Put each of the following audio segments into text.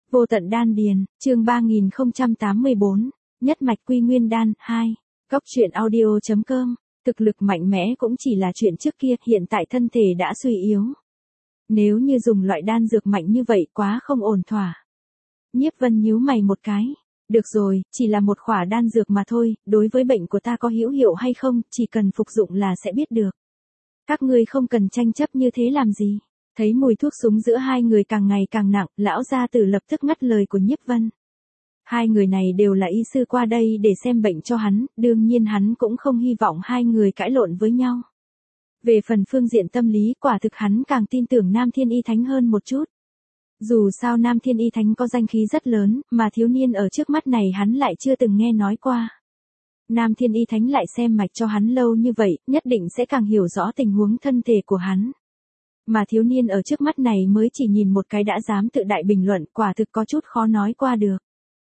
Vô tận đan điền, chương 3084, nhất mạch quy nguyên đan, 2. Góc truyện audio.com, thực lực mạnh mẽ cũng chỉ là chuyện trước kia, hiện tại thân thể đã suy yếu. Nếu như dùng loại đan dược mạnh như vậy quá không ổn thỏa. Nhiếp Vân nhíu mày một cái. Được rồi, chỉ là một khỏa đan dược mà thôi, đối với bệnh của ta có hữu hiệu hay không, chỉ cần phục dụng là sẽ biết được. Các ngươi không cần tranh chấp như thế làm gì. Thấy mùi thuốc súng giữa hai người càng ngày càng nặng, lão gia tử lập tức ngắt lời của Nhiếp Vân. Hai người này đều là y sư qua đây để xem bệnh cho hắn, đương nhiên hắn cũng không hy vọng hai người cãi lộn với nhau. Về phần phương diện tâm lý, quả thực hắn càng tin tưởng Nam Thiên Y Thánh hơn một chút. Dù sao Nam Thiên Y Thánh có danh khí rất lớn, mà thiếu niên ở trước mắt này hắn lại chưa từng nghe nói qua. Nam Thiên Y Thánh lại xem mạch cho hắn lâu như vậy, nhất định sẽ càng hiểu rõ tình huống thân thể của hắn. Mà thiếu niên ở trước mắt này mới chỉ nhìn một cái đã dám tự đại bình luận, quả thực có chút khó nói qua được.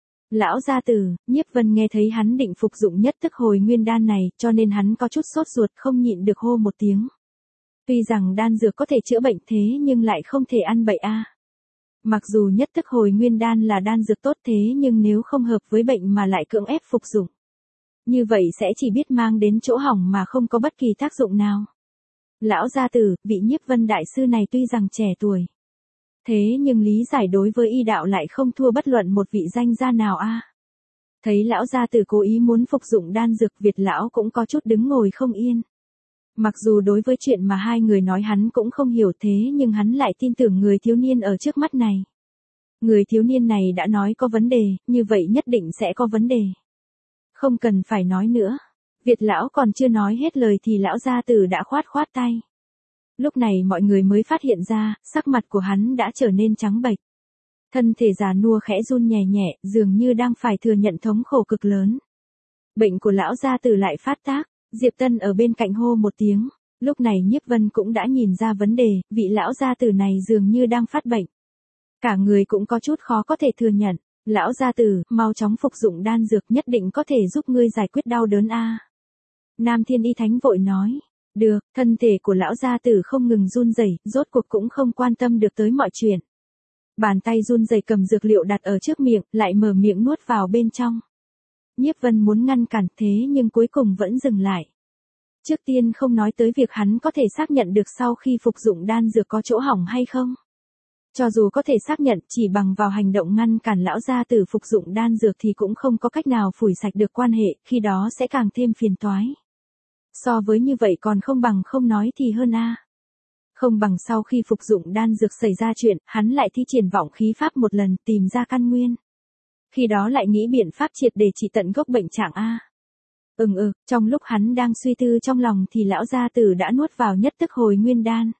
Lão gia tử, Nhiếp Vân nghe thấy hắn định phục dụng nhất tức hồi nguyên đan này, cho nên hắn có chút sốt ruột không nhịn được hô một tiếng. Tuy rằng đan dược có thể chữa bệnh thế nhưng lại không thể ăn bậy a. Mặc dù nhất tức hồi nguyên đan là đan dược tốt thế nhưng nếu không hợp với bệnh mà lại cưỡng ép phục dụng, như vậy sẽ chỉ biết mang đến chỗ hỏng mà không có bất kỳ tác dụng nào. Lão gia tử, vị Nhiếp Vân đại sư này tuy rằng trẻ tuổi, thế nhưng lý giải đối với y đạo lại không thua bất luận một vị danh gia nào a. Thấy lão gia tử cố ý muốn phục dụng đan dược, Việt lão cũng có chút đứng ngồi không yên. Mặc dù đối với chuyện mà hai người nói hắn cũng không hiểu thế nhưng hắn lại tin tưởng người thiếu niên ở trước mắt này. Người thiếu niên này đã nói có vấn đề, như vậy nhất định sẽ có vấn đề. Không cần phải nói nữa. Việt lão còn chưa nói hết lời thì lão gia tử đã khoát khoát tay. Lúc này mọi người mới phát hiện ra, sắc mặt của hắn đã trở nên trắng bệch. Thân thể già nua khẽ run nhẹ nhẹ, dường như đang phải thừa nhận thống khổ cực lớn. Bệnh của lão gia tử lại phát tác, Diệp Tân ở bên cạnh hô một tiếng. Lúc này Nhiếp Vân cũng đã nhìn ra vấn đề, vị lão gia tử này dường như đang phát bệnh. Cả người cũng có chút khó có thể thừa nhận. Lão gia tử, mau chóng phục dụng đan dược, nhất định có thể giúp ngươi giải quyết đau đớn a. Nam Thiên Y Thánh vội nói. Được, thân thể của lão gia tử không ngừng run rẩy, rốt cuộc cũng không quan tâm được tới mọi chuyện. Bàn tay run rẩy cầm dược liệu đặt ở trước miệng, lại mở miệng nuốt vào bên trong. Nhiếp Vân muốn ngăn cản thế nhưng cuối cùng vẫn dừng lại. Trước tiên không nói tới việc hắn có thể xác nhận được sau khi phục dụng đan dược có chỗ hỏng hay không. Cho dù có thể xác nhận, chỉ bằng vào hành động ngăn cản lão gia tử phục dụng đan dược thì cũng không có cách nào phủi sạch được quan hệ, khi đó sẽ càng thêm phiền toái. So với như vậy còn không bằng không nói thì hơn a. Không bằng sau khi phục dụng đan dược xảy ra chuyện, hắn lại thi triển vọng khí pháp một lần, tìm ra căn nguyên. Khi đó lại nghĩ biện pháp triệt để trị tận gốc bệnh trạng a. Trong lúc hắn đang suy tư trong lòng thì lão gia tử đã nuốt vào nhất tức hồi nguyên đan.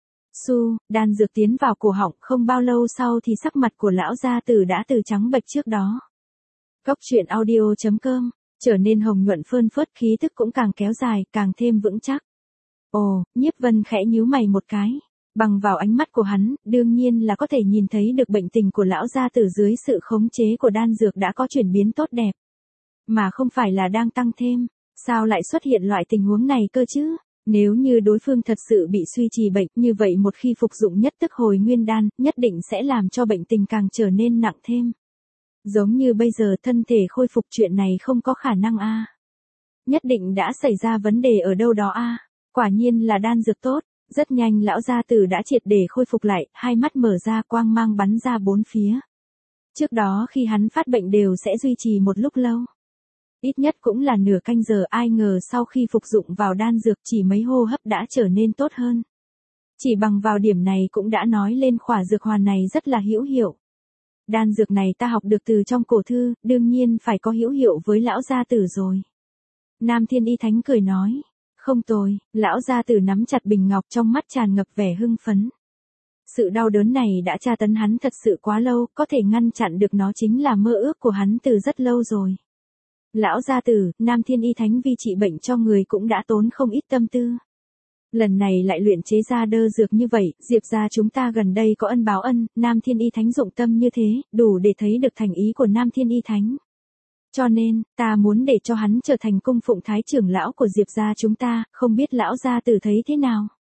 Đan dược tiến vào cổ họng, không bao lâu sau thì sắc mặt của lão gia tử đã từ trắng bệch trước đó. Góc truyện audio.com, trở nên hồng nhuận phơn phớt, khí tức cũng càng kéo dài, càng thêm vững chắc. Ồ, Nhiếp Vân khẽ nhíu mày một cái. Bằng vào ánh mắt của hắn, đương nhiên là có thể nhìn thấy được bệnh tình của lão gia tử dưới sự khống chế của đan dược đã có chuyển biến tốt đẹp. Mà không phải là đang tăng thêm. Sao lại xuất hiện loại tình huống này cơ chứ? Nếu như đối phương thật sự bị suy trì bệnh, như vậy một khi phục dụng nhất tức hồi nguyên đan, nhất định sẽ làm cho bệnh tình càng trở nên nặng thêm. Giống như bây giờ thân thể khôi phục, chuyện này không có khả năng a. Nhất định đã xảy ra vấn đề ở đâu đó a. Quả nhiên là đan dược tốt. Rất nhanh lão gia tử đã triệt để khôi phục lại, hai mắt mở ra, quang mang bắn ra bốn phía. Trước đó khi hắn phát bệnh đều sẽ duy trì một lúc lâu. Ít nhất cũng là nửa canh giờ, ai ngờ sau khi phục dụng vào đan dược chỉ mấy hô hấp đã trở nên tốt hơn. Chỉ bằng vào điểm này cũng đã nói lên khỏa dược hoàn này rất là hữu hiệu. Đan dược này ta học được từ trong cổ thư, đương nhiên phải có hữu hiệu với lão gia tử rồi. Nam Thiên Y Thánh cười nói. Không tồi, lão gia tử nắm chặt bình ngọc, trong mắt tràn ngập vẻ hưng phấn. Sự đau đớn này đã tra tấn hắn thật sự quá lâu, có thể ngăn chặn được nó chính là mơ ước của hắn từ rất lâu rồi. Lão gia tử, Nam Thiên Y Thánh vì trị bệnh cho người cũng đã tốn không ít tâm tư. Lần này lại luyện chế ra đơ dược như vậy, Diệp gia chúng ta gần đây có ân báo ân, Nam Thiên Y Thánh dụng tâm như thế, đủ để thấy được thành ý của Nam Thiên Y Thánh. Cho nên, ta muốn để cho hắn trở thành cung phụng thái trưởng lão của Diệp gia chúng ta, không biết lão gia tử thấy thế nào.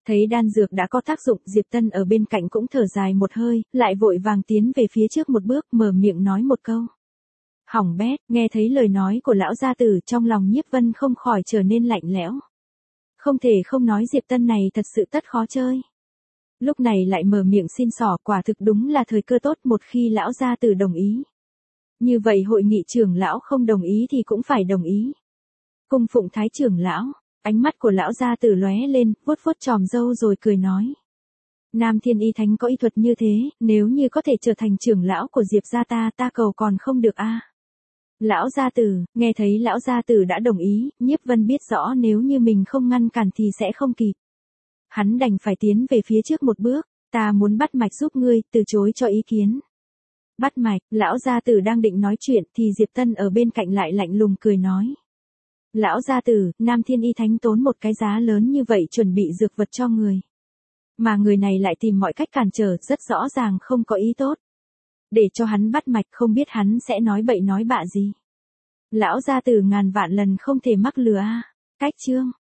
Thấy đan dược đã có tác dụng, Diệp Tân ở bên cạnh cũng thở dài một hơi, lại vội vàng tiến về phía trước một bước, mở miệng nói một câu. Hỏng bét, nghe thấy lời nói của lão gia tử, trong lòng Nhiếp Vân không khỏi trở nên lạnh lẽo. Không thể không nói Diệp Tân này thật sự tất khó chơi. Lúc này lại mở miệng xin xỏ, quả thực đúng là thời cơ tốt, một khi lão gia tử đồng ý. Như vậy hội nghị trưởng lão không đồng ý thì cũng phải đồng ý. Cung phụng Thái trưởng lão, ánh mắt của lão gia tử lóe lên, vuốt vuốt chòm râu rồi cười nói. Nam Thiên Y Thánh có y thuật như thế, nếu như có thể trở thành trưởng lão của Diệp gia ta cầu còn không được a. Lão gia tử, nghe thấy lão gia tử đã đồng ý, Nhiếp Vân biết rõ nếu như mình không ngăn cản thì sẽ không kịp. Hắn đành phải tiến về phía trước một bước, ta muốn bắt mạch giúp ngươi, từ chối cho ý kiến. Bắt mạch, lão gia tử đang định nói chuyện thì Diệp Tân ở bên cạnh lại lạnh lùng cười nói. Lão gia tử, Nam Thiên Y Thánh tốn một cái giá lớn như vậy chuẩn bị dược vật cho người. Mà người này lại tìm mọi cách cản trở, rất rõ ràng không có ý tốt. Để cho hắn bắt mạch không biết hắn sẽ nói bậy nói bạ gì. Lão gia tử ngàn vạn lần không thể mắc lừa a. Cách chương